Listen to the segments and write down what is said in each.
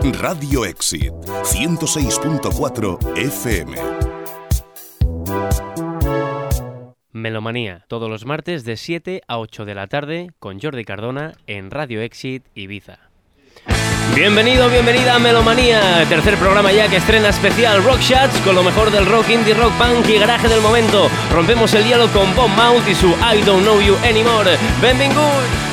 Radio Exit 106.4 FM. Melomanía, todos los martes de 7 a 8 de la tarde con Jordi Cardona en Radio Exit Ibiza. Bienvenido, bienvenida a Melomanía, tercer programa ya que estrena especial Rock Shots con lo mejor del rock indie, rock punk y garaje del momento. Rompemos el hielo con Bob Mount y su I Don't Know You Anymore. Benvinguts!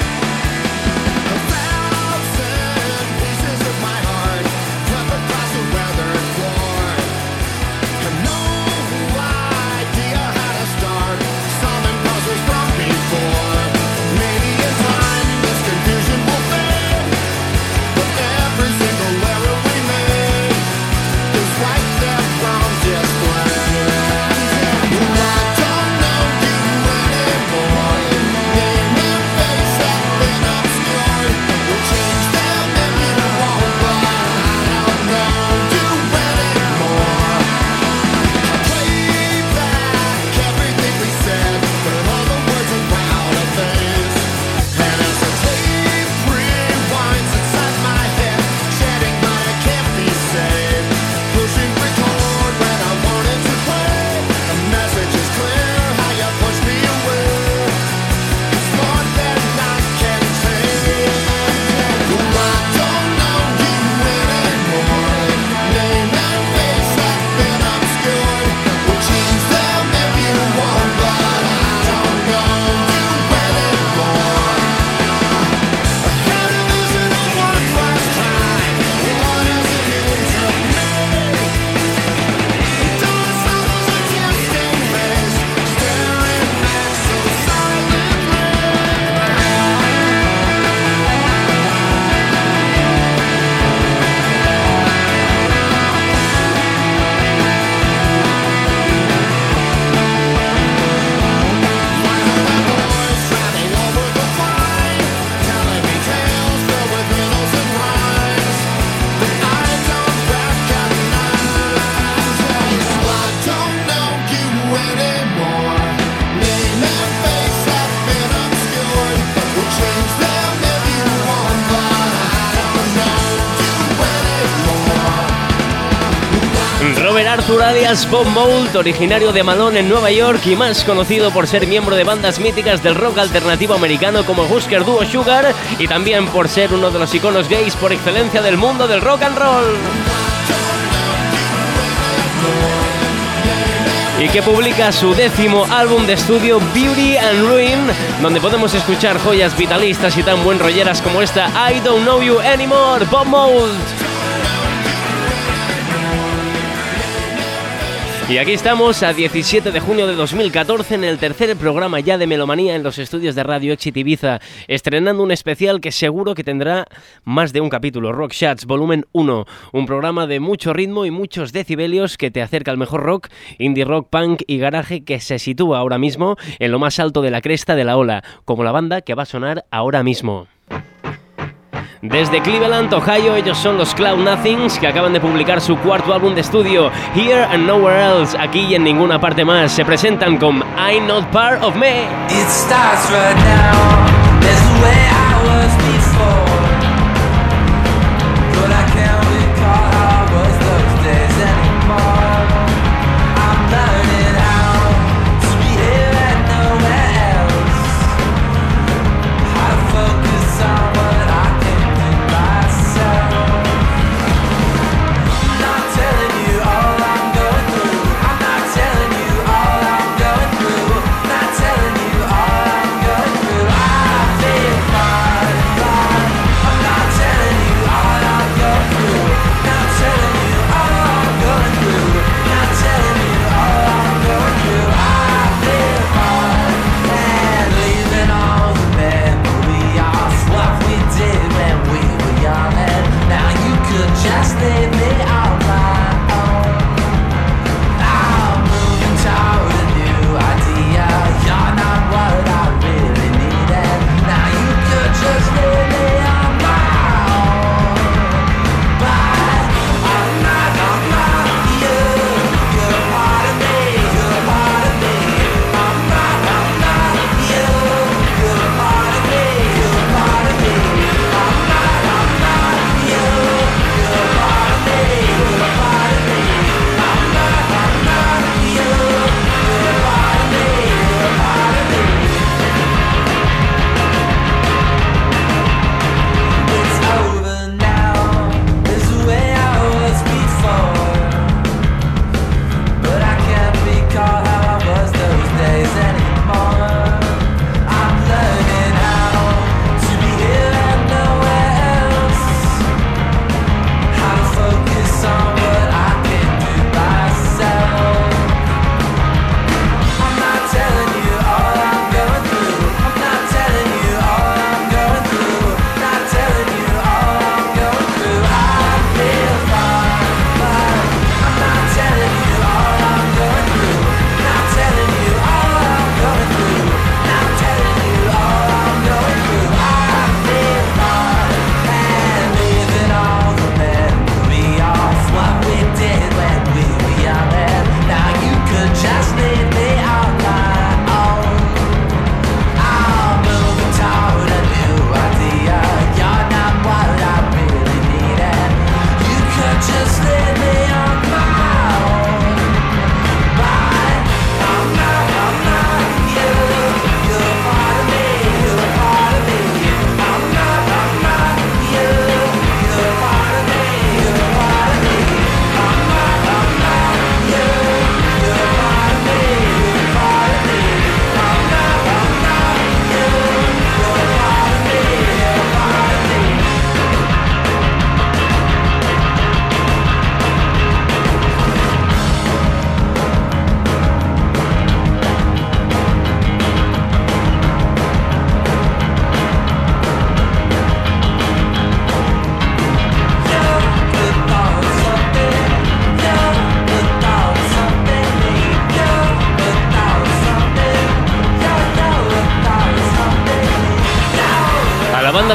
Arthur alias Bob Mould, originario de Malone en Nueva York y más conocido por ser miembro de bandas míticas del rock alternativo americano como Husker Du o Sugar, y también por ser uno de los iconos gays por excelencia del mundo del rock and roll. Y que publica su 10º álbum de estudio Beauty and Ruin, donde podemos escuchar joyas vitalistas y tan buen rolleras como esta I Don't Know You Anymore, Bob Mould. Y aquí estamos a 17 de junio de 2014 en el tercer programa ya de Melomanía en los estudios de Radio Exit Ibiza, estrenando un especial que seguro que tendrá más de un capítulo, Rock Shots Volumen 1, un programa de mucho ritmo y muchos decibelios que te acerca al mejor rock, indie rock, punk y garaje que se sitúa ahora mismo en lo más alto de la cresta de la ola, como la banda que va a sonar ahora mismo. Desde Cleveland, Ohio, ellos son los Cloud Nothings, que acaban de publicar su cuarto álbum de estudio, Here and Nowhere Else, aquí y en ninguna parte más. Se presentan con I'm Not Part of Me. It starts right now, that's the way I was before, but I can't recall how I was those days anymore. I'm learning how to be here and nowhere else, how to focus on what I can do myself. I'm not telling you all I'm going through, I'm not telling you all I'm going through, not telling you all I'm going through.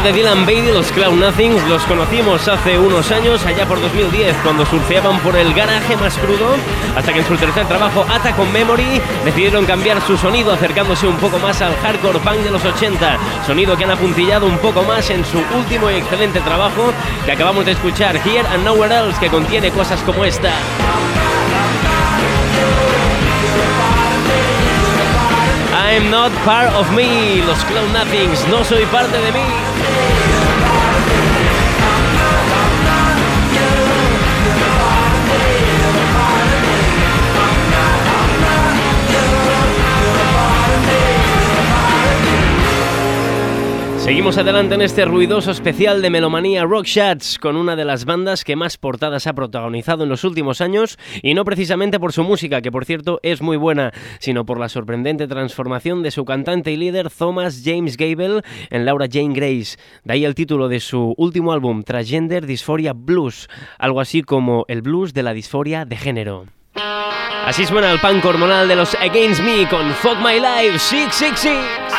de Dylan Bailey, los Cloud Nothings, los conocimos hace unos años, allá por 2010, cuando surfeaban por el garaje más crudo, hasta que en su tercer trabajo, Attack on Memory, decidieron cambiar su sonido, acercándose un poco más al hardcore punk de los 80, sonido que han apuntillado un poco más en su último y excelente trabajo, que acabamos de escuchar, Here and Nowhere Else, que contiene cosas como esta. I'm not part of me, los Cloud Nothings, no soy parte de mí. Seguimos adelante en este ruidoso especial de Melomanía Rock Shots con una de las bandas que más portadas ha protagonizado en los últimos años, y no precisamente por su música, que por cierto es muy buena, sino por la sorprendente transformación de su cantante y líder Thomas James Gable en Laura Jane Grace. De ahí el título de su último álbum, Transgender Dysphoria Blues, algo así como el blues de la disforia de género. Así suena el punk hormonal de los Against Me con Fuck My Life 666.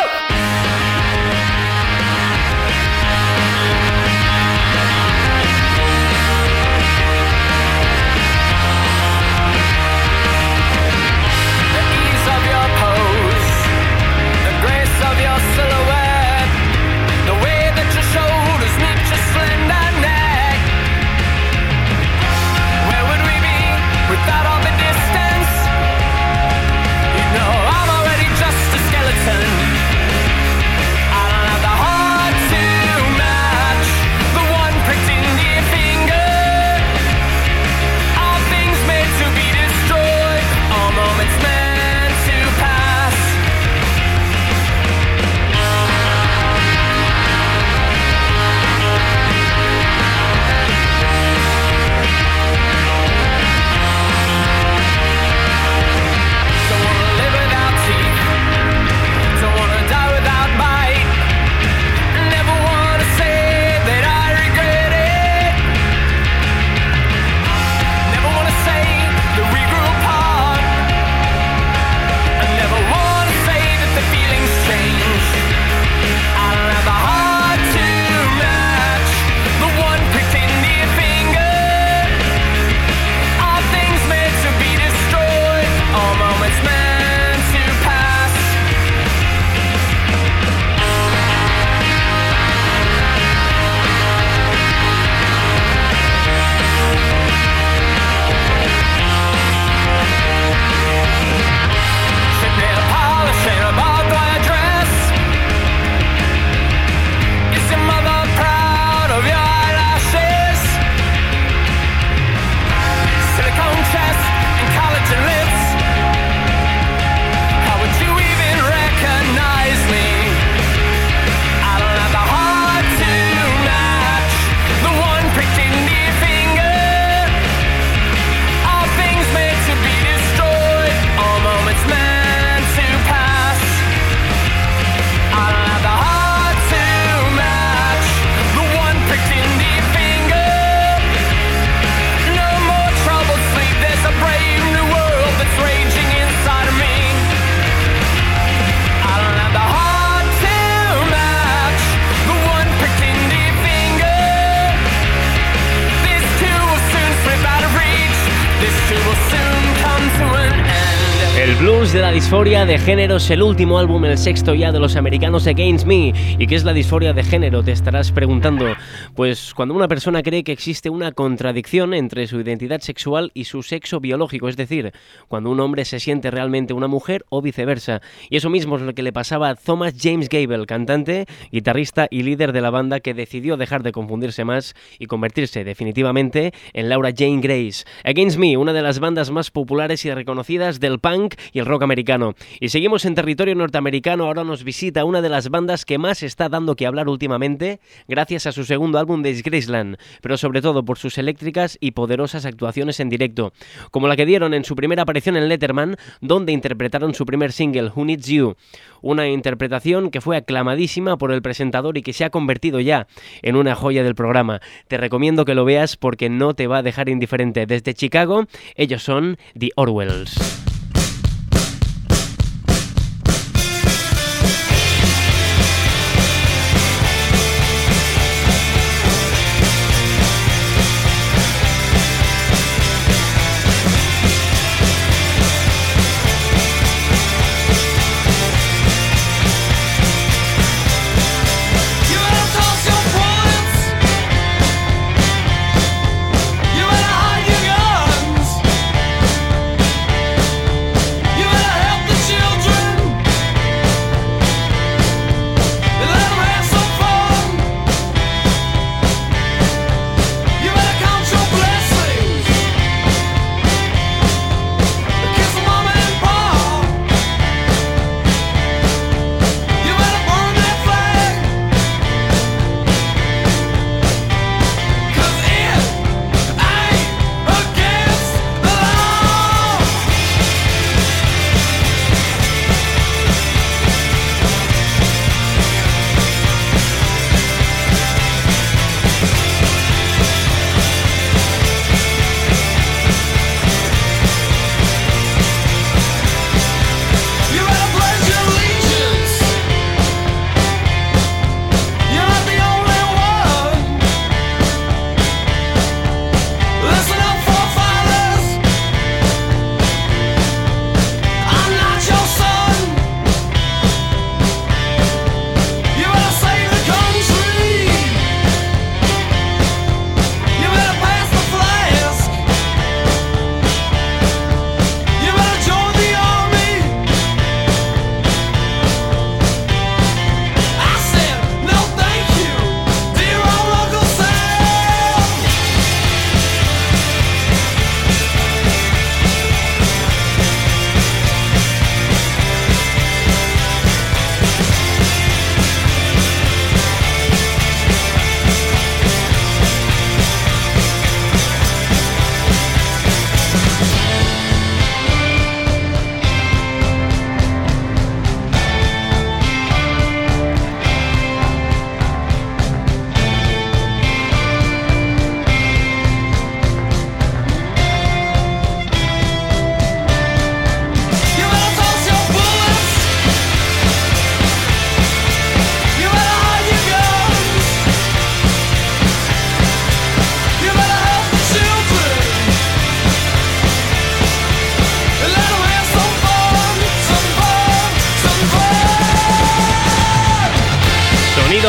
De la disforia de género es el último álbum, el sexto ya de los americanos Against Me. ¿Y qué es la disforia de género? Te estarás preguntando. Pues cuando una persona cree que existe una contradicción entre su identidad sexual y su sexo biológico, es decir, cuando un hombre se siente realmente una mujer o viceversa. Y eso mismo es lo que le pasaba a Thomas James Gable, cantante, guitarrista y líder de la banda, que decidió dejar de confundirse más y convertirse definitivamente en Laura Jane Grace. Against Me, una de las bandas más populares y reconocidas del punk y el rock americano. Y seguimos en territorio norteamericano. Ahora nos visita una de las bandas que más está dando que hablar últimamente, gracias a su segundo álbum Disgraceland, pero sobre todo por sus eléctricas y poderosas actuaciones en directo, como la que dieron en su primera aparición en Letterman, donde interpretaron su primer single, Who Needs You, una interpretación que fue aclamadísima por el presentador y que se ha convertido ya en una joya del programa. Te recomiendo que lo veas porque no te va a dejar indiferente. Desde Chicago, ellos son The Orwells.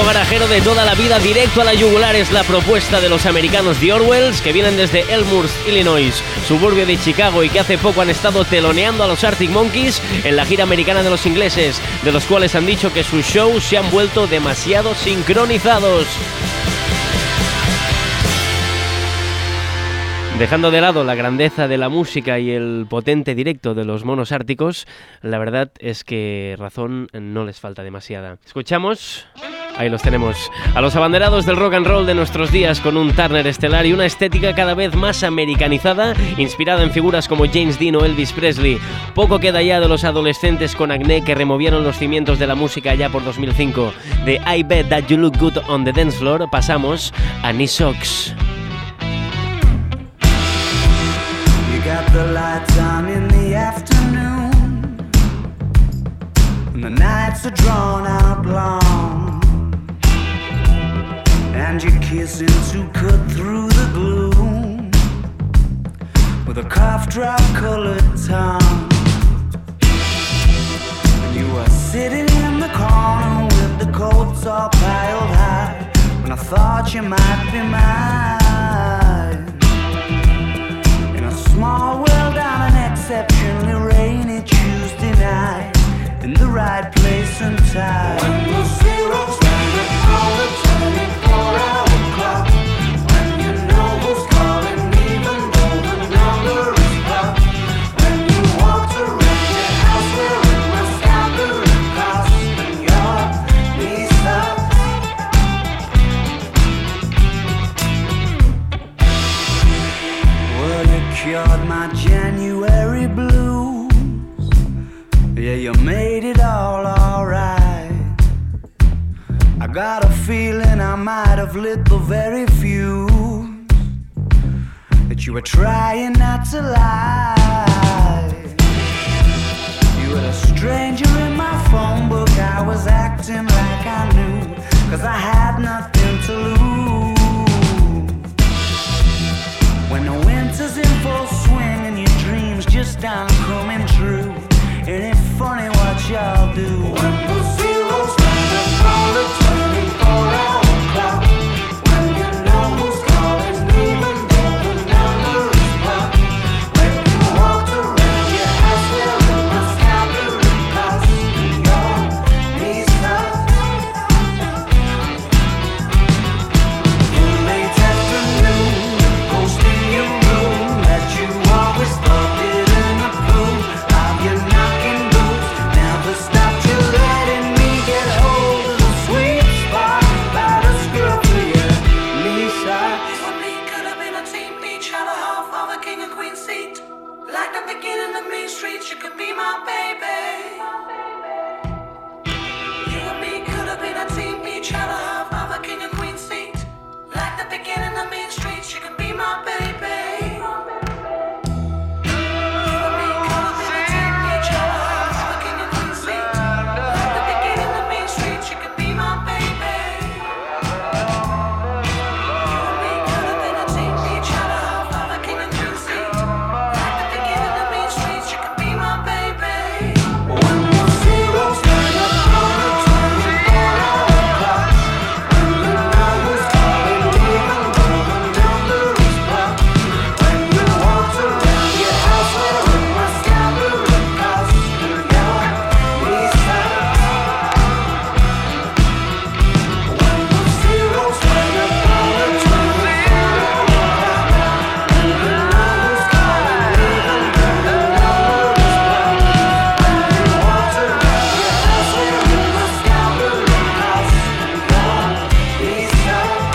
garajero de toda la vida, directo a la yugular, es la propuesta de los americanos The Orwells, que vienen desde Elmhurst, Illinois, suburbio de Chicago, y que hace poco han estado teloneando a los Arctic Monkeys en la gira americana de los ingleses, de los cuales han dicho que sus shows se han vuelto demasiado sincronizados. Dejando de lado la grandeza de la música y el potente directo de los monos árticos, la verdad es que razón no les falta demasiada. Escuchamos, ahí los tenemos, a los abanderados del rock and roll de nuestros días, con un Turner estelar y una estética cada vez más americanizada, inspirada en figuras como James Dean o Elvis Presley. Poco queda ya de los adolescentes con acné que removieron los cimientos de la música ya por 2005. De I Bet That You Look Good on the Dance Floor pasamos a Knee Socks. Got the lights on in the afternoon, and the nights are drawn out long, and you're kissing to cut through the gloom with a cough drop colored tongue. And you were sitting in the corner with the coats all piled high, when I thought you might be mine. Small world on an exceptionally rainy Tuesday night, in the right place and time. When the zero's standing on the 24-hour clock, when you know who's calling, even though the number is blocked. When you walk around your house wearing my scalpel cross and your knee socks. Well, you cured my January blues. Yeah, you made it all alright. I got a feeling I might have lit the very fuse that you were trying not to lie. You were a stranger in my phone book. I was acting like I knew, 'cause I had nothing to lose. When the winter's in full swing and your dreams just aren't coming true, ain't it funny what y'all do? When the zero's standing on the 24-hour clock, when you know who's calling, even though the number is blocked. When you walked around your house wearing my scalpel cross and your knee socks. In late afternoon, ghost in your room that you always thought didn't approve of your knocking boots. Never stopped you letting me get hold of the sweet spot by the scruff of your knee socks. You and me could have been a team, each had a half of a king and queen seat. Like the beginning of Main Street, you could be my baby. You and me could have been a team, each had a half of a king and queen seat. Like the beginning of Main Street, you could be my baby. You and me could have been a team, each had a half of a king and queen seat. Like the beginning of Main Street, you could be my baby. You and me could have been a team, each had a half of a king and queen seat. Like the beginning of Main Street, you could be my baby. When the zero's standing on the 24-hour clock, when you know who's calling, even though the number is blocked. When you walked around your house wearing my scalpel cross and your knee socks. When the zero's standing on the 24-hour clock, when you know who's calling, even though the number is blocked. When you walked around your house wearing my scalpel cross and your knee socks.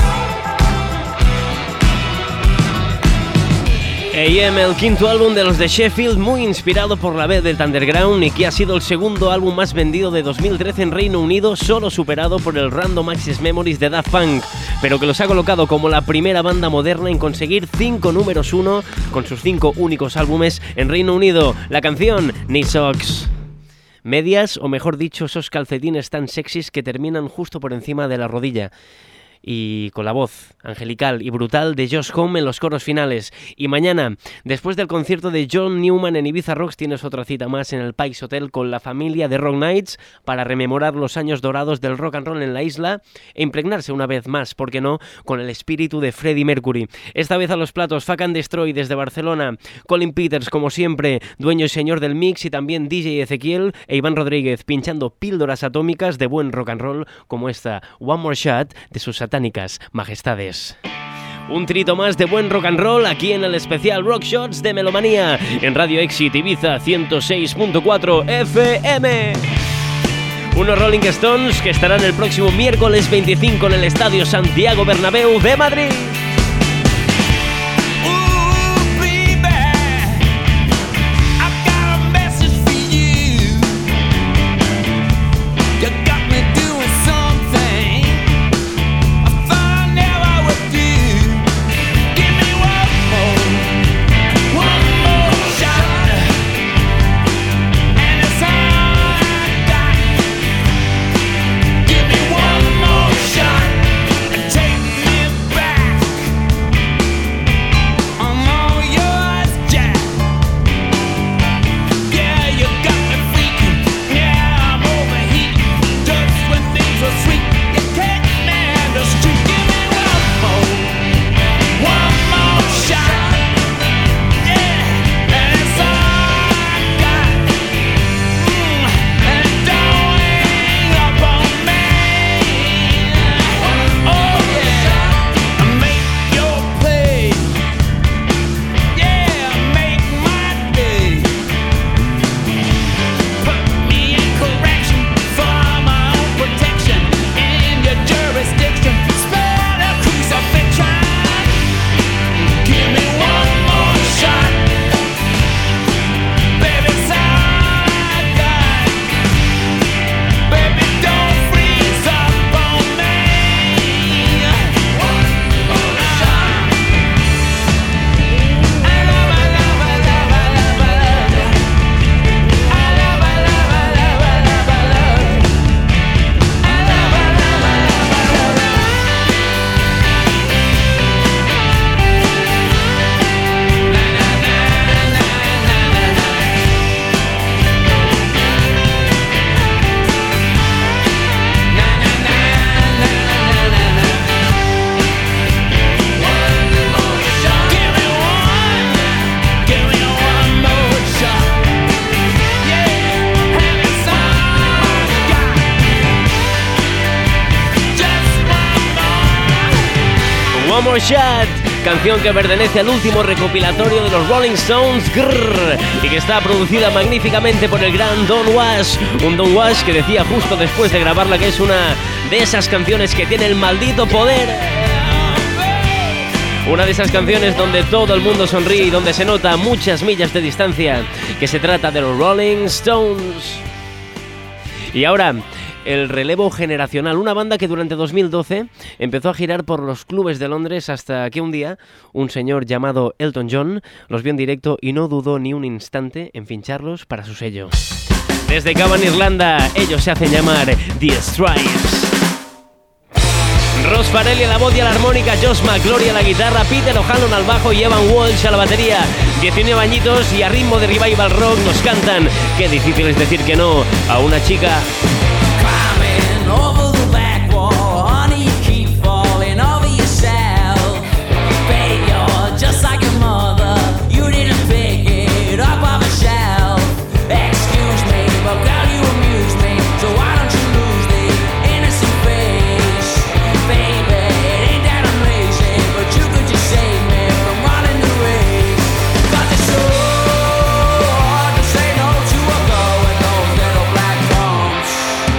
A.M., el quinto álbum de los de Sheffield, muy inspirado por la vez del Underground y que ha sido el segundo álbum más vendido de 2013 en Reino Unido, solo superado por el Random Access Memories de Daft Punk, pero que los ha colocado como la primera banda moderna en conseguir 5 números 1 con sus 5 únicos álbumes en Reino Unido. La canción Knee Socks. Medias, o mejor dicho, esos calcetines tan sexys que terminan justo por encima de la rodilla. y con la voz angelical y brutal de Josh Homme en los coros finales. Y mañana, después del concierto de John Newman en Ibiza Rocks, tienes otra cita más en el Pikes Hotel con la familia de Rock Nights para rememorar los años dorados del rock and roll en la isla e impregnarse una vez más, ¿por qué no?, con el espíritu de Freddie Mercury. Esta vez a los platos Fuck and Destroy desde Barcelona, Colin Peters como siempre, dueño y señor del mix, y también DJ Ezequiel e Iván Rodríguez pinchando píldoras atómicas de buen rock and roll como esta One More Shot de sus satánicas majestades. Un trito más de buen rock and roll aquí en el especial Rock Shots de Melomanía en Radio Exit Ibiza 106.4 FM. Unos Rolling Stones que estarán el próximo miércoles 25 en el Estadio Santiago Bernabéu de Madrid. One More Shot, canción que pertenece al último recopilatorio de los Rolling Stones, Grrr, y que está producida magníficamente por el gran Don Was. Un Don Was que decía justo después de grabarla que es una de esas canciones que tiene el maldito poder. Una de esas canciones donde todo el mundo sonríe y donde se nota a muchas millas de distancia que se trata de los Rolling Stones. Y ahora, el relevo generacional, una banda que durante 2012 empezó a girar por los clubes de Londres hasta que un día un señor llamado Elton John los vio en directo y no dudó ni un instante en fincharlos para su sello. Desde Cavan, Irlanda, ellos se hacen llamar The Stripes. Ross Farrelly a la voz y a la armónica, Josh McClory a la guitarra, Peter O'Hanlon al bajo y Evan Walsh a la batería. 19 añitos y a ritmo de revival rock nos cantan Qué difícil es decir que no a una chica. Over the back wall, honey, you keep falling over yourself. Babe, you're just like your mother. You didn't pick it up off a shelf. Excuse me, but girl, you amuse me. So why don't you lose the innocent face? Baby, it ain't that I'm lazy, but you could just save me from running the race. 'Cause it's so hard to say no to a girl with those little black bumps.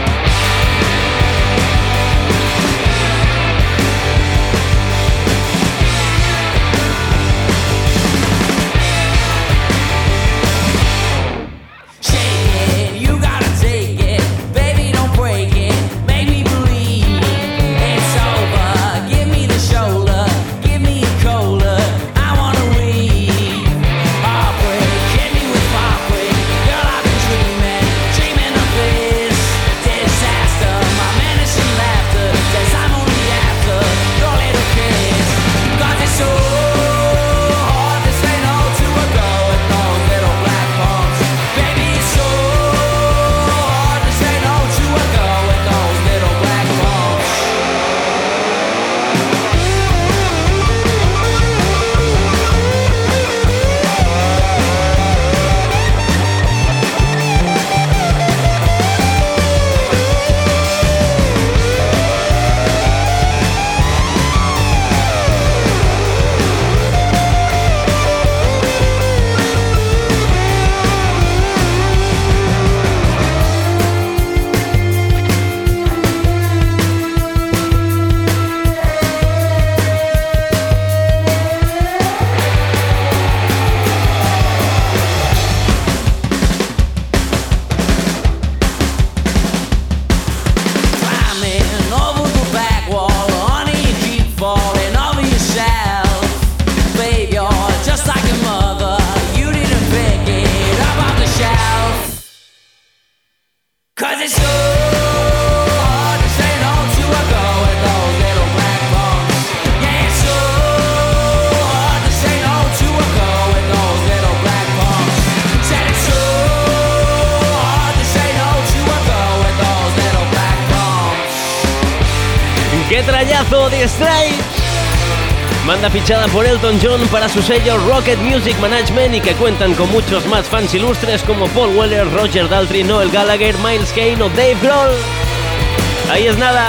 Temazo de Stray. Banda fichada por Elton John para su sello Rocket Music Management y que cuentan con muchos más fans ilustres como Paul Weller, Roger Daltrey, Noel Gallagher, Miles Kane o Dave Grohl. Ahí es nada.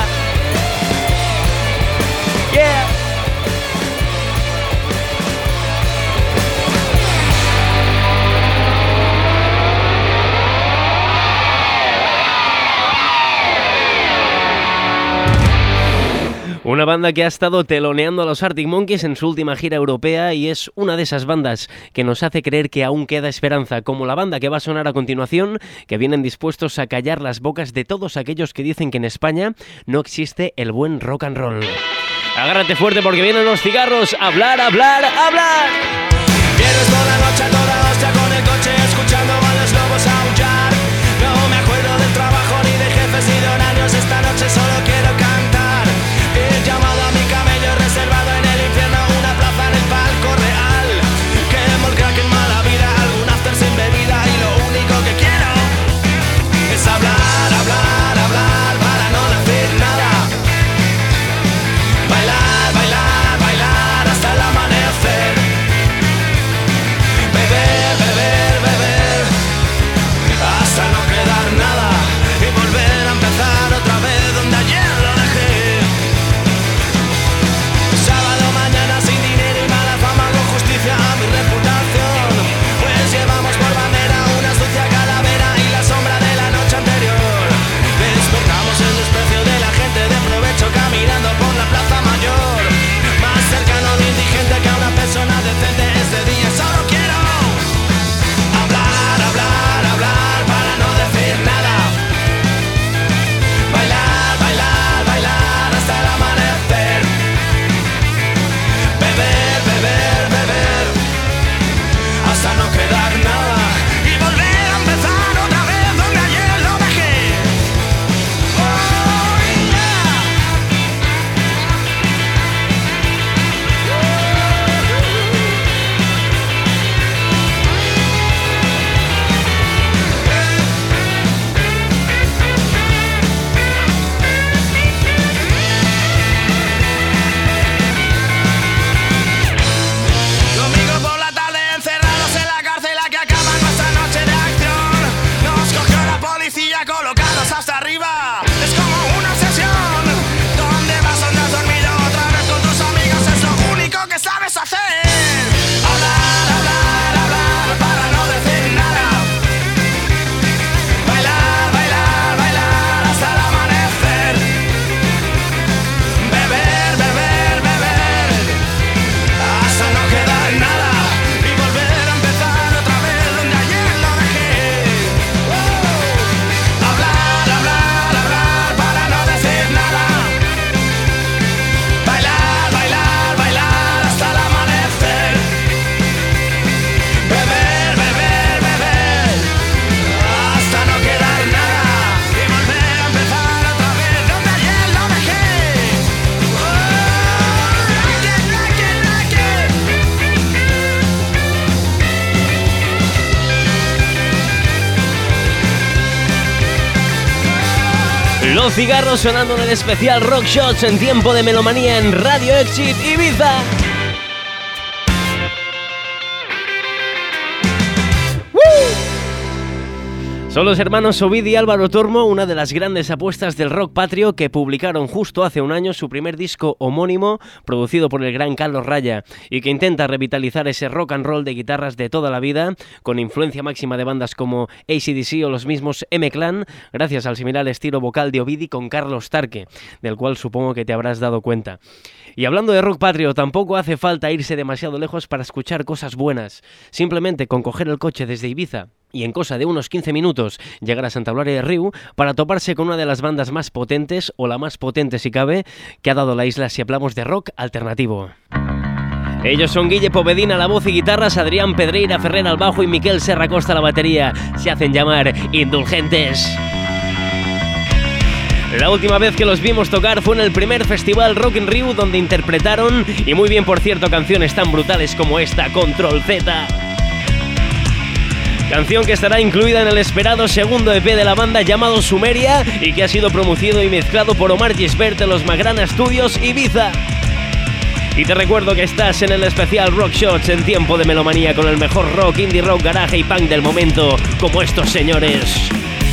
Yeah. Una banda que ha estado teloneando a los Arctic Monkeys en su última gira europea y es una de esas bandas que nos hace creer que aún queda esperanza, como la banda que va a sonar a continuación, que vienen dispuestos a callar las bocas de todos aquellos que dicen que en España no existe el buen rock and roll. Agárrate fuerte porque vienen los cigarros. Hablar, hablar, hablar. Vienes toda la noche a toda hostia con el coche escuchando a los lobos aullar. No me acuerdo del trabajo ni de jefes ni de horarios. Esta noche solo quiero cantar. He llamado a mi camello reservado en el infierno, una plaza en el palco real. Quemo el crack en mala vida, algún after sin bebida y lo único que quiero es hablar, hablar, hablar para no decir nada. Bailar, bailar, bailar hasta el amanecer. Beber, beber, beber hasta no quedar nada y volver a empezar otra vez donde ayer lo dejé. Sábado mañana sin dinero y mala fama, con justicia a mi reputación. Pues llevamos por bandera una sucia calavera y la sombra de la noche anterior. Despertamos el desprecio de la gente de provecho caminando por la plaza mayor. Más cercano a un indigente que a una persona decente. Este día solo quiero hablar, hablar, hablar para no decir nada. Bailar, bailar, bailar hasta el amanecer. Beber, beber, beber hasta no quedar nada y volver a empezar otra vez donde ayer lo dejé. Oh, yeah. Domingo por la tarde encerrados en la cárcel, la que acaba nuestra noche de acción. Nos cogió la policía colocados hasta arriba. Es como una obsesión. ¿Dónde vas? ¿Dónde has dormido? Otra vez con tus amigos es lo único que sabes hacer. Hablar, hablar, hablar para no decir nada. Bailar, bailar, bailar hasta el amanecer. Beber, beber, beber hasta no quedar nada y volver a empezar otra vez donde ayer lo dejé. Hablar, hablar, hablar para no decir nada. Bailar, bailar, bailar hasta el amanecer. Beber, beber, beber hasta no quedar nada y volver a empezar otra vez donde ayer lo dejé. Rock it, rock it, rock it. Los cigarros sonando en el especial Rock Shots en tiempo de melomanía en Radio Exit Ibiza. Son los hermanos Ovid y Álvaro Tormo, una de las grandes apuestas del rock patrio, que publicaron justo hace un año su primer disco homónimo, producido por el gran Carlos Raya, y que intenta revitalizar ese rock and roll de guitarras de toda la vida, con influencia máxima de bandas como AC/DC o los mismos M-Clan, gracias al similar estilo vocal de Ovidi con Carlos Tarque, del cual supongo que te habrás dado cuenta. Y hablando de rock patrio, tampoco hace falta irse demasiado lejos para escuchar cosas buenas. Simplemente con coger el coche desde Ibiza y en cosa de unos 15 minutos llegar a Santa Eulalia de Riu para toparse con una de las bandas más potentes, o la más potente si cabe, que ha dado la isla si hablamos de rock alternativo. Ellos son Guille Povedín a la voz y guitarras, Adrián Pedreira Ferrer al bajo y Miquel Serra Costa a la batería. Se hacen llamar Indulgentes. La última vez que los vimos tocar fue en el primer festival Rock in Rio, donde interpretaron, y muy bien por cierto, canciones tan brutales como esta, Control Z. Canción que estará incluida en el esperado segundo EP de la banda llamado Sumeria y que ha sido producido y mezclado por Omar Gisbert de los Magrana Studios Ibiza. Y te recuerdo que estás en el especial Rock Shots en tiempo de melomanía con el mejor rock, indie rock, garaje y punk del momento, como estos señores.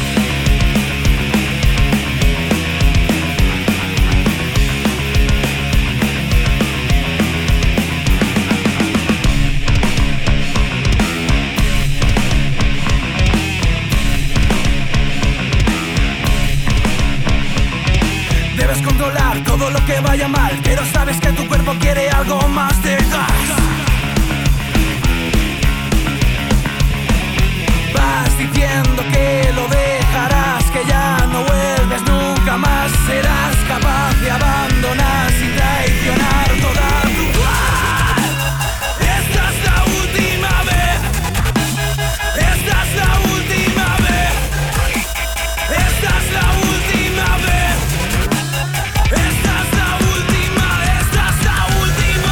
Debes controlar todo lo que vaya mal, pero sabes que tu cuerpo quiere algo más de gas. Vas diciendo que lo dejarás, que ya no vuelves nunca más. Serás capaz de abandonar sin traicionar toda tu vida. Esta es la última vez. Esta es la última vez. Esta es la última vez. Esta es la última, esta es la última.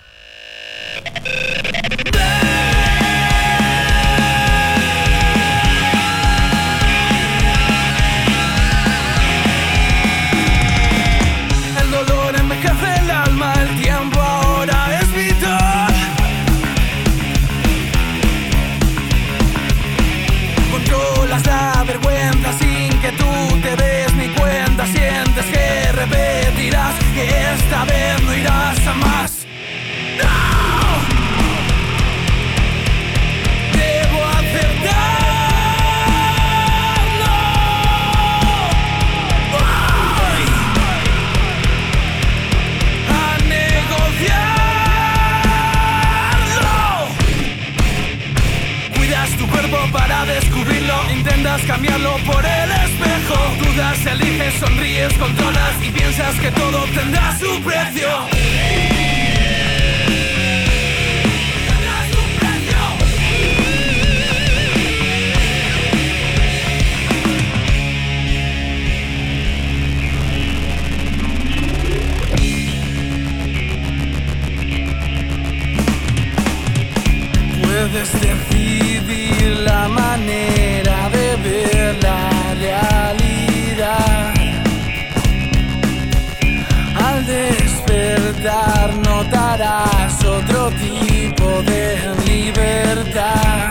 El dolor envejece el alma, el tiempo ahora es vital. Controlas la vergüenza sin que tú te des ni cuenta. Sientes que repetirás, que esta vez no irás a más. ¡No! Debo aceptarlo. Voy a negociarlo. Cuidas tu cuerpo para descubrirlo, intentas cambiarlo por el espejo. Dudas, eliges, sonríes, controlas y piensas que todo tendrá su precio. Tendrá su precio. Puedes decidir la manera de ver la realidad. Al despertar notarás otro tipo de libertad.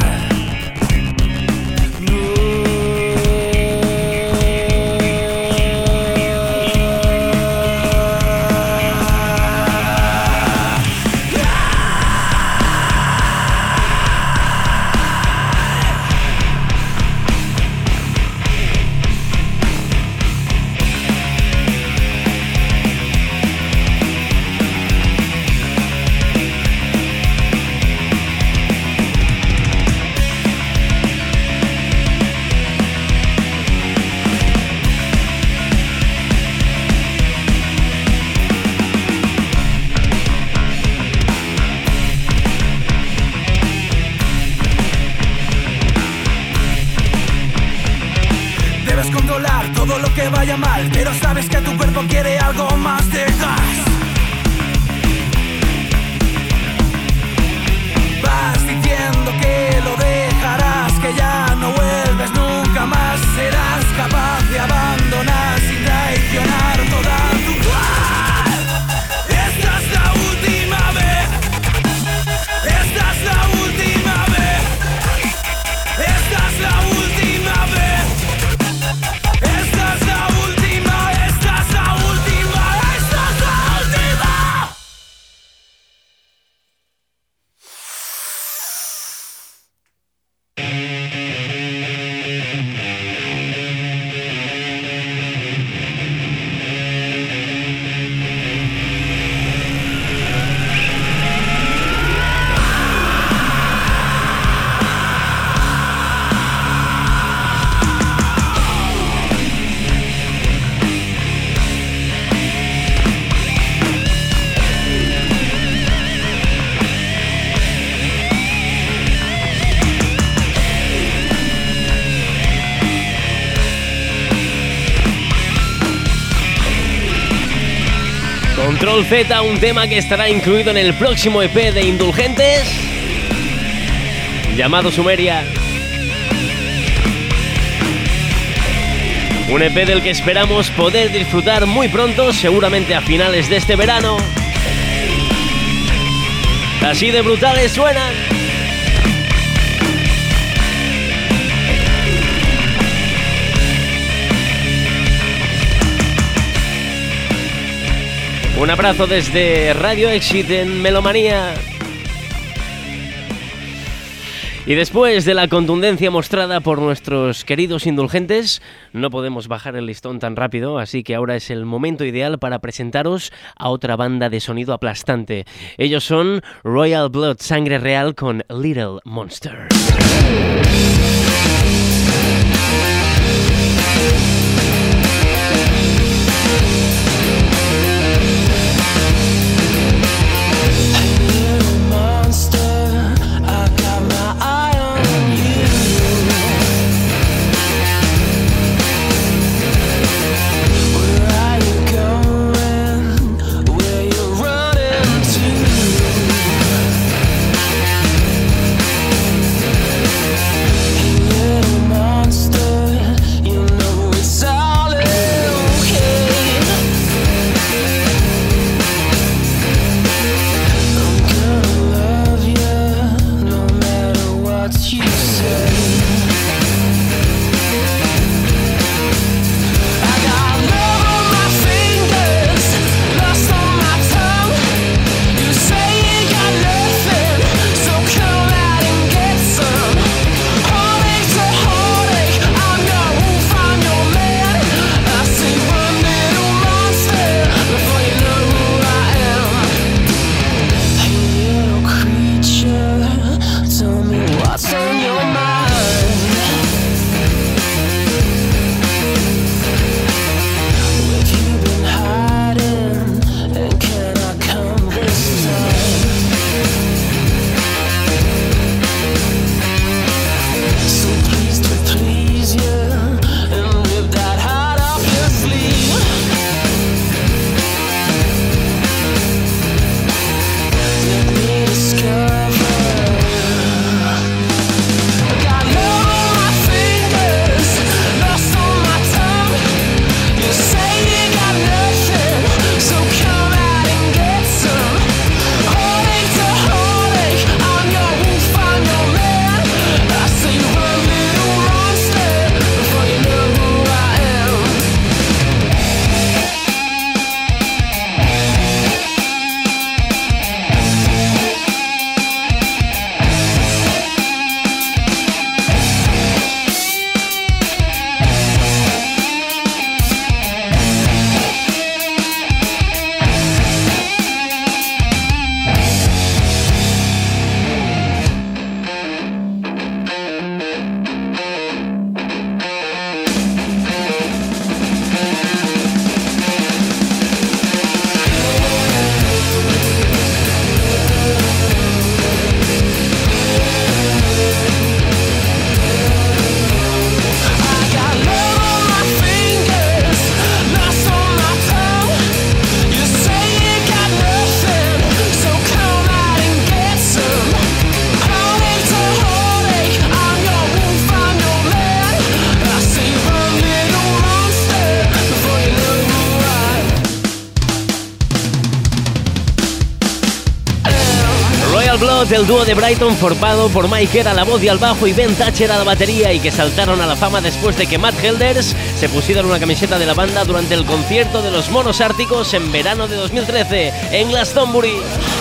Debes controlar todo lo que vaya mal, pero sabes que tu cuerpo quiere algo más de gas. Vas diciendo que lo dejarás, que ya no vuelves nunca más. Serás capaz de abandonar sin traicionar toda tu vida. Esta es la última vez. Esta es la última vez. Esta es la última vez. Esta es la última, esta es la última, esta es la última. Control Z, un tema que estará incluido en el próximo EP de Indulgentes, llamado Sumeria. Un EP del que esperamos poder disfrutar muy pronto, seguramente a finales de este verano. Así de brutales suenan. Un abrazo desde Radio Exit en Melomanía. Y después de la contundencia mostrada por nuestros queridos indulgentes, no podemos bajar el listón tan rápido, así que ahora es el momento ideal para presentaros a otra banda de sonido aplastante. Ellos son Royal Blood, Sangre Real con Little Monster. El dúo de Brighton, formado por Mike Kerr a la voz y al bajo y Ben Thatcher a la batería, y que saltaron a la fama después de que Matt Helders se pusiera una camiseta de la banda durante el concierto de los Monos Árticos en verano de 2013 en Glastonbury.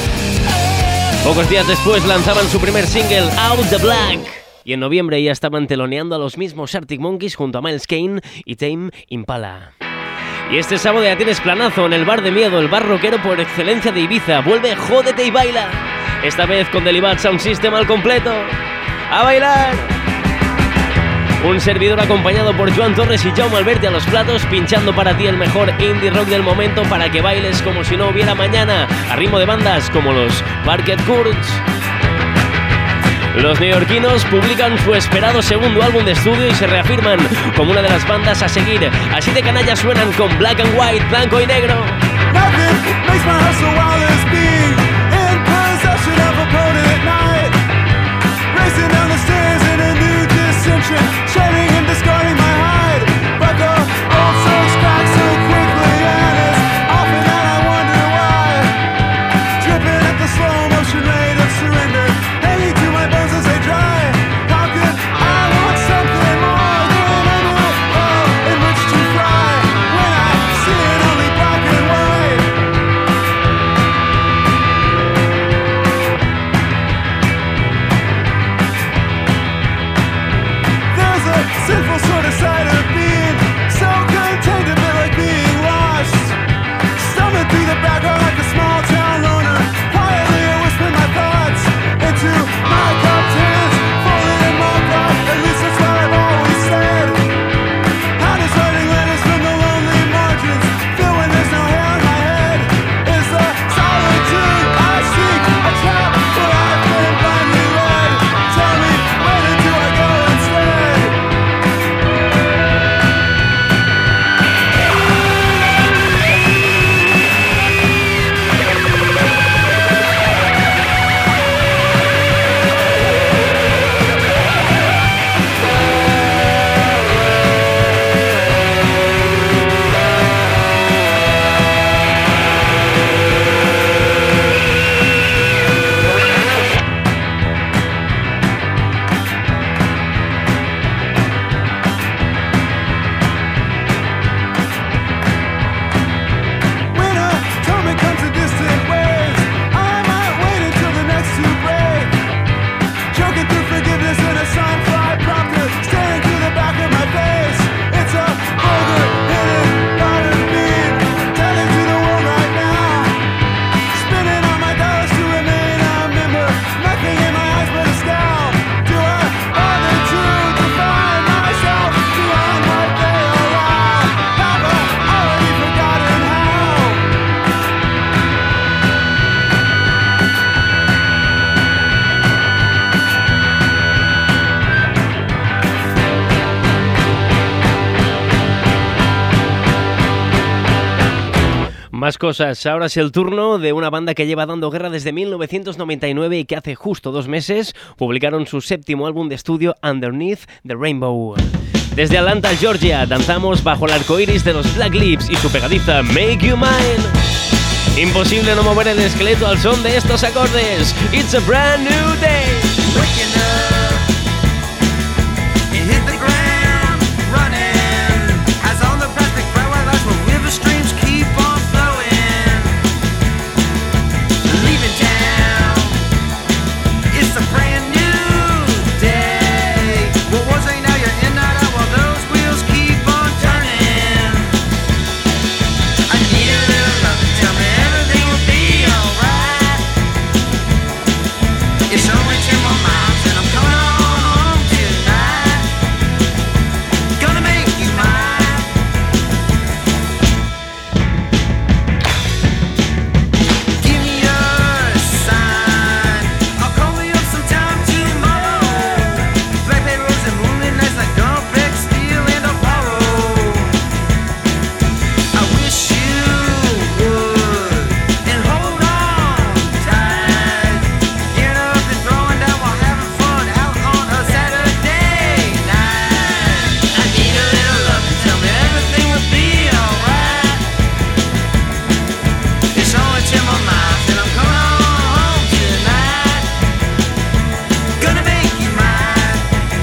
Pocos días después lanzaban su primer single, Out the Black, y en noviembre ya estaban teloneando a los mismos Arctic Monkeys junto a Miles Kane y Tame Impala. Y este sábado ya tienes planazo en el Bar de Miedo, el bar rockero por excelencia de Ibiza. Vuelve Jódete y Baila, esta vez con Delibat Sound System al completo. ¡A bailar! Un servidor acompañado por Joan Torres y Jaume Alberti a los platos, pinchando para ti el mejor indie rock del momento para que bailes como si no hubiera mañana, a ritmo de bandas como los Parquet Courts. Los neoyorquinos publican su esperado segundo álbum de estudio y se reafirman como una de las bandas a seguir. Así de canallas suenan con Black and White, blanco y negro. Nothing makes my heart so wild as being in possession of a opponent at night. Racing down the stairs in a new dissension, shedding and discarding my hide. But the Más cosas, ahora es el turno de una banda que lleva dando guerra desde 1999 y que hace justo 2 meses publicaron su 7º álbum de estudio Underneath the Rainbow. Desde Atlanta, Georgia, danzamos bajo el arco iris de los Black Lips y su pegadiza Make You Mine. Imposible no mover el esqueleto al son de estos acordes. It's a brand new day. Waking up, you hit the ground running. As on the plastic railway, that's where river streams keep on flowing. Leaving town, it's a brand new day. What was I now? You're in that out while those wheels keep on turning. I need a little love to tell me everything will be alright. It's only 2 more miles and I'm coming home tonight. Gonna make you mine. Give me your sign. I'll call you up sometime tomorrow. Black roads and moonlit nights like complex steel and Apollo. I wish you would and hold on tight. Get up and throwing down while having fun out on a Saturday night. I need a little love to tell me everything will be alright. It's only 10 more miles and I'm coming home tonight. Gonna make you mine.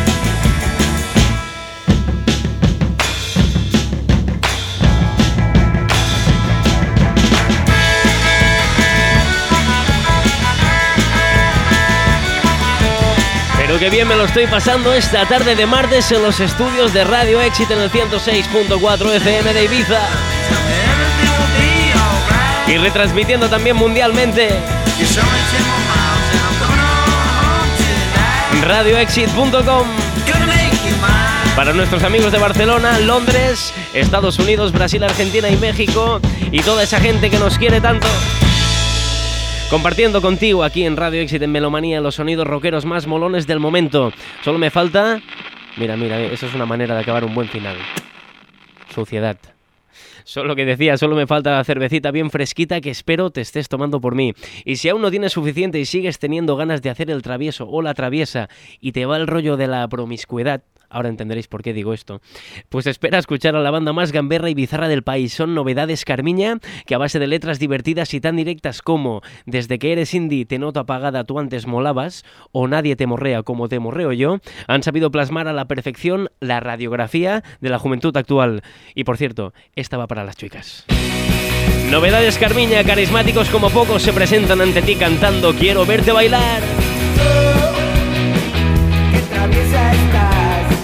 Pero qué bien me lo estoy pasando esta tarde de martes en los estudios de Radio Exit en el 106.4 FM de Ibiza. Tell me everything will be alright. Y retransmitiendo también mundialmente It's only 10 more miles and I'm coming home tonight. radioexit.com. Gonna make you mine. Para nuestros amigos de Barcelona, Londres, Estados Unidos, Brasil, Argentina y México y toda esa gente que nos quiere tanto. Compartiendo contigo aquí en Radio Exit en Melomanía los sonidos rockeros más molones del momento. Solo me falta... Mira, eso es una manera de acabar un buen final. Suciedad. Solo que decía, solo me falta la cervecita bien fresquita que espero te estés tomando por mí. Y si aún no tienes suficiente y sigues teniendo ganas de hacer el travieso o la traviesa y te va el rollo de la promiscuidad, ahora entenderéis por qué digo esto, pues espera a escuchar a la banda más gamberra y bizarra del país. Son Novedades Carmiña, que a base de letras divertidas y tan directas como Desde que eres indie te noto apagada, tú antes molabas, o Nadie te morrea como te morreo yo, han sabido plasmar a la perfección la radiografía de la juventud actual. Y por cierto, esta va para las chicas. Novedades Carmiña, carismáticos como pocos, se presentan ante ti cantando Quiero verte bailar. Que traviesa estás,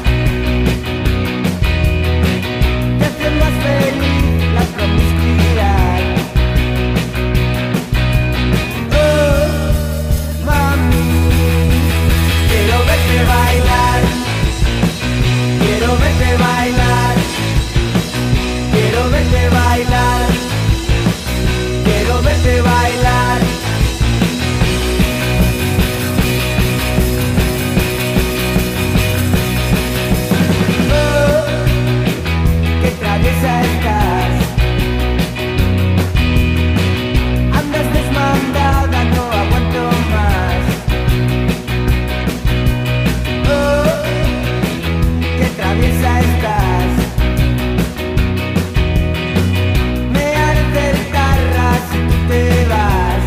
te hace más feliz la promiscuidad. Oh, mami, quiero verte bailar, quiero verte bailar, quiero verte bailar, quiero verte bailar. Que traviesa estás, andas desmandada, no aguanto más. Oh, que traviesa estás, me arde el tarra si tú te vas.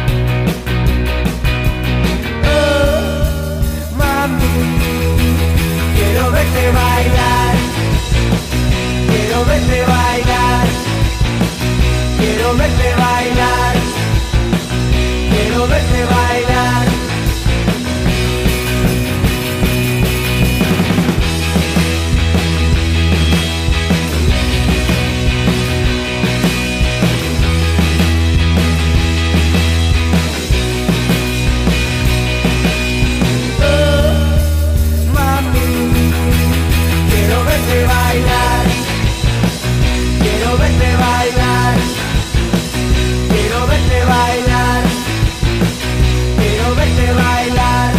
Oh, mami, quiero verte bailar, quiero verte bailar, quiero verte bailar, quiero verte bailar. Oh, mami, quiero verte bailar, quiero verte bailar, quiero verte bailar, quiero verte bailar.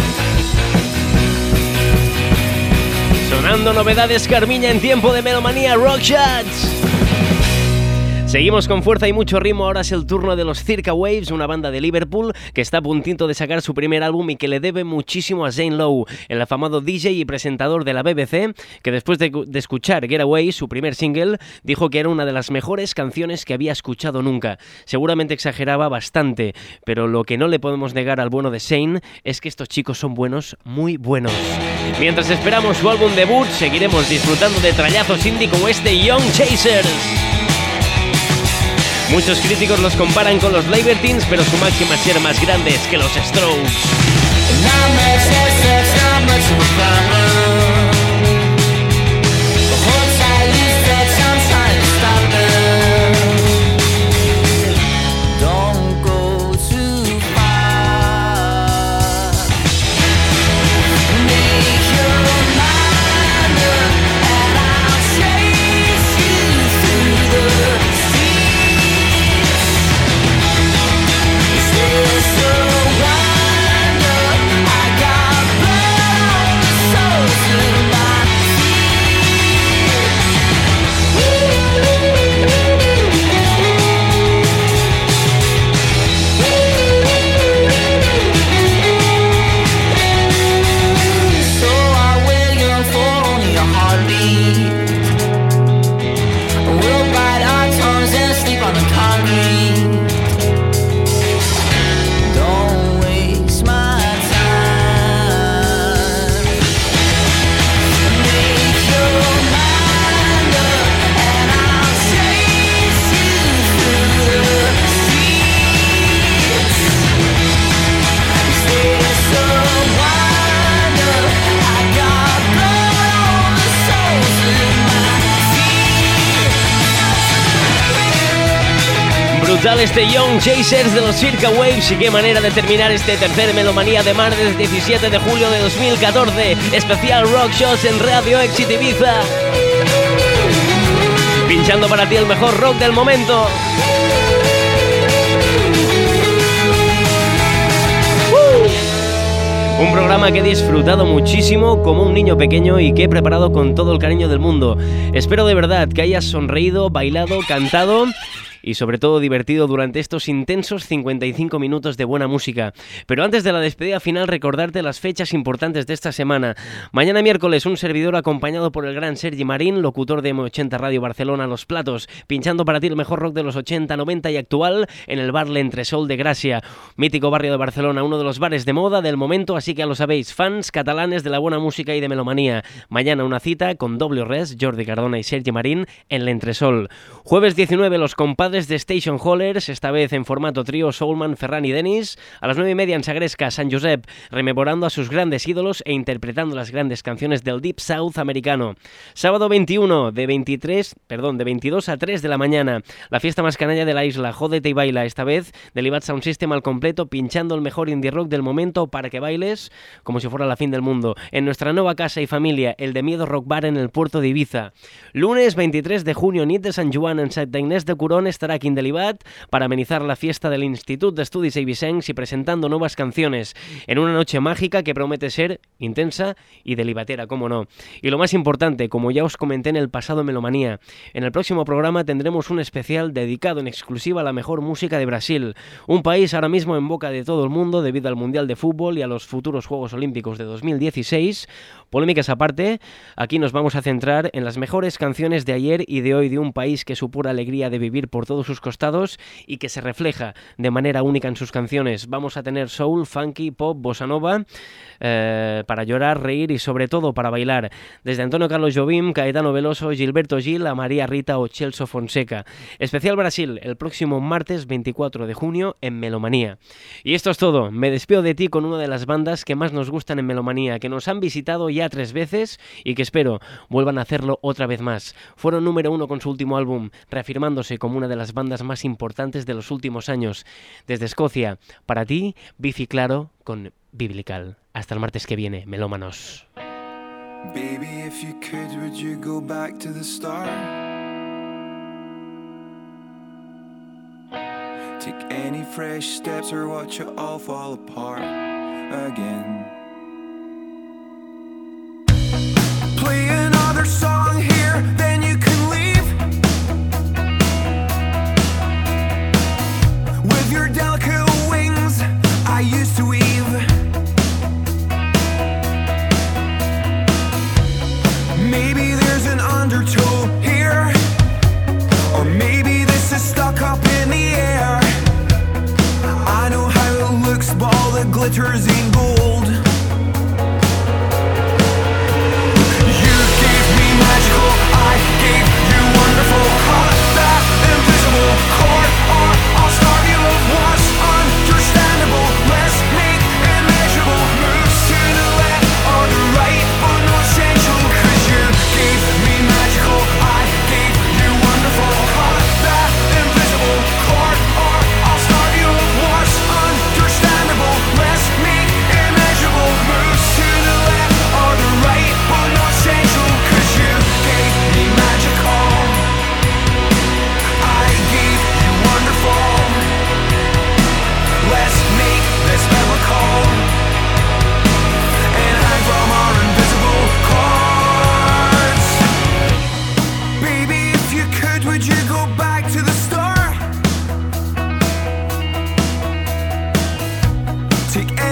Sonando Novedades Carmiña en tiempo de Melomanía Rock Shots. Seguimos con fuerza y mucho ritmo. Ahora es el turno de los Circa Waves, una banda de Liverpool que está a puntito de sacar su primer álbum y que le debe muchísimo a Zane Lowe, el afamado DJ y presentador de la BBC, que después de escuchar Get Away, su primer single, dijo que era una de las mejores canciones que había escuchado nunca. Seguramente exageraba bastante, pero lo que no le podemos negar al bueno de Zane es que estos chicos son buenos, muy buenos. Mientras esperamos su álbum debut, seguiremos disfrutando de trallazos indie como este Young Chasers. Muchos críticos los comparan con los Libertines, pero su máxima es ser más grandes que los Strokes. Brutal este Young Chasers de los Circa Waves, y qué manera de terminar este tercer Melomanía de martes 17 de julio de 2014, especial Rock Shows en Radio Exit Ibiza, pinchando para ti el mejor rock del momento. Un programa que he disfrutado muchísimo como un niño pequeño y que he preparado con todo el cariño del mundo. Espero de verdad que hayas sonreído, bailado, cantado y sobre todo divertido durante estos intensos 55 minutos de buena música. Pero antes de la despedida final, recordarte las fechas importantes de esta semana. Mañana miércoles, un servidor acompañado por el gran Sergi Marín, locutor de M80 Radio Barcelona, a los platos, pinchando para ti el mejor rock de los 80, 90 y actual en el bar L'Entresol de Gracia, mítico barrio de Barcelona, uno de los bares de moda del momento, así que ya lo sabéis, fans catalanes de la buena música y de Melomanía. Mañana una cita con doble res, Jordi Cardona y Sergi Marín en L'Entresol. Jueves 19, los compadres de Station Hollers, esta vez en formato trío, Soulman, Ferran y Denis. A las 9:30 en Sagresca, Sant Josep, rememorando a sus grandes ídolos e interpretando las grandes canciones del Deep South americano. Sábado 21, de 22 a 3 de la mañana, la fiesta más canalla de la isla, Jódete y Baila, esta vez Delibat Sound System al completo, pinchando el mejor indie rock del momento para que bailes como si fuera la fin del mundo. En nuestra nueva casa y familia, el de Miedo Rock Bar en el puerto de Ibiza. Lunes 23 de junio, nit de Sant Joan en Santa Inés de Curón, estará aquí en Delibat para amenizar la fiesta del Institut d'Estudis Eivissencs y presentando nuevas canciones en una noche mágica que promete ser intensa y delibatera, cómo no. Y lo más importante, como ya os comenté en el pasado Melomanía, en el próximo programa tendremos un especial dedicado en exclusiva a la mejor música de Brasil, un país ahora mismo en boca de todo el mundo debido al Mundial de Fútbol y a los futuros Juegos Olímpicos de 2016. Polémicas aparte, aquí nos vamos a centrar en las mejores canciones de ayer y de hoy de un país que su pura alegría de vivir por todos sus costados y que se refleja de manera única en sus canciones. Vamos a tener soul, funky, pop, bossa nova, para llorar, reír y sobre todo para bailar. Desde Antonio Carlos Jobim, Caetano Veloso, Gilberto Gil, a María Rita o Celso Fonseca. Especial Brasil, el próximo martes 24 de junio en Melomanía. Y esto es todo. Me despido de ti con una de las bandas que más nos gustan en Melomanía, que nos han visitado ya 3 veces y que espero vuelvan a hacerlo otra vez más. Fueron número 1 con su último álbum, reafirmándose como una de las bandas más importantes de los últimos años. Desde Escocia, para ti, Biffy Claro con Biblical. Hasta el martes que viene, melómanos. Baby, if you could, would you go back to the start? Take any fresh steps or watch it all fall apart again. Play another song here, then you can leave.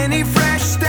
any fresh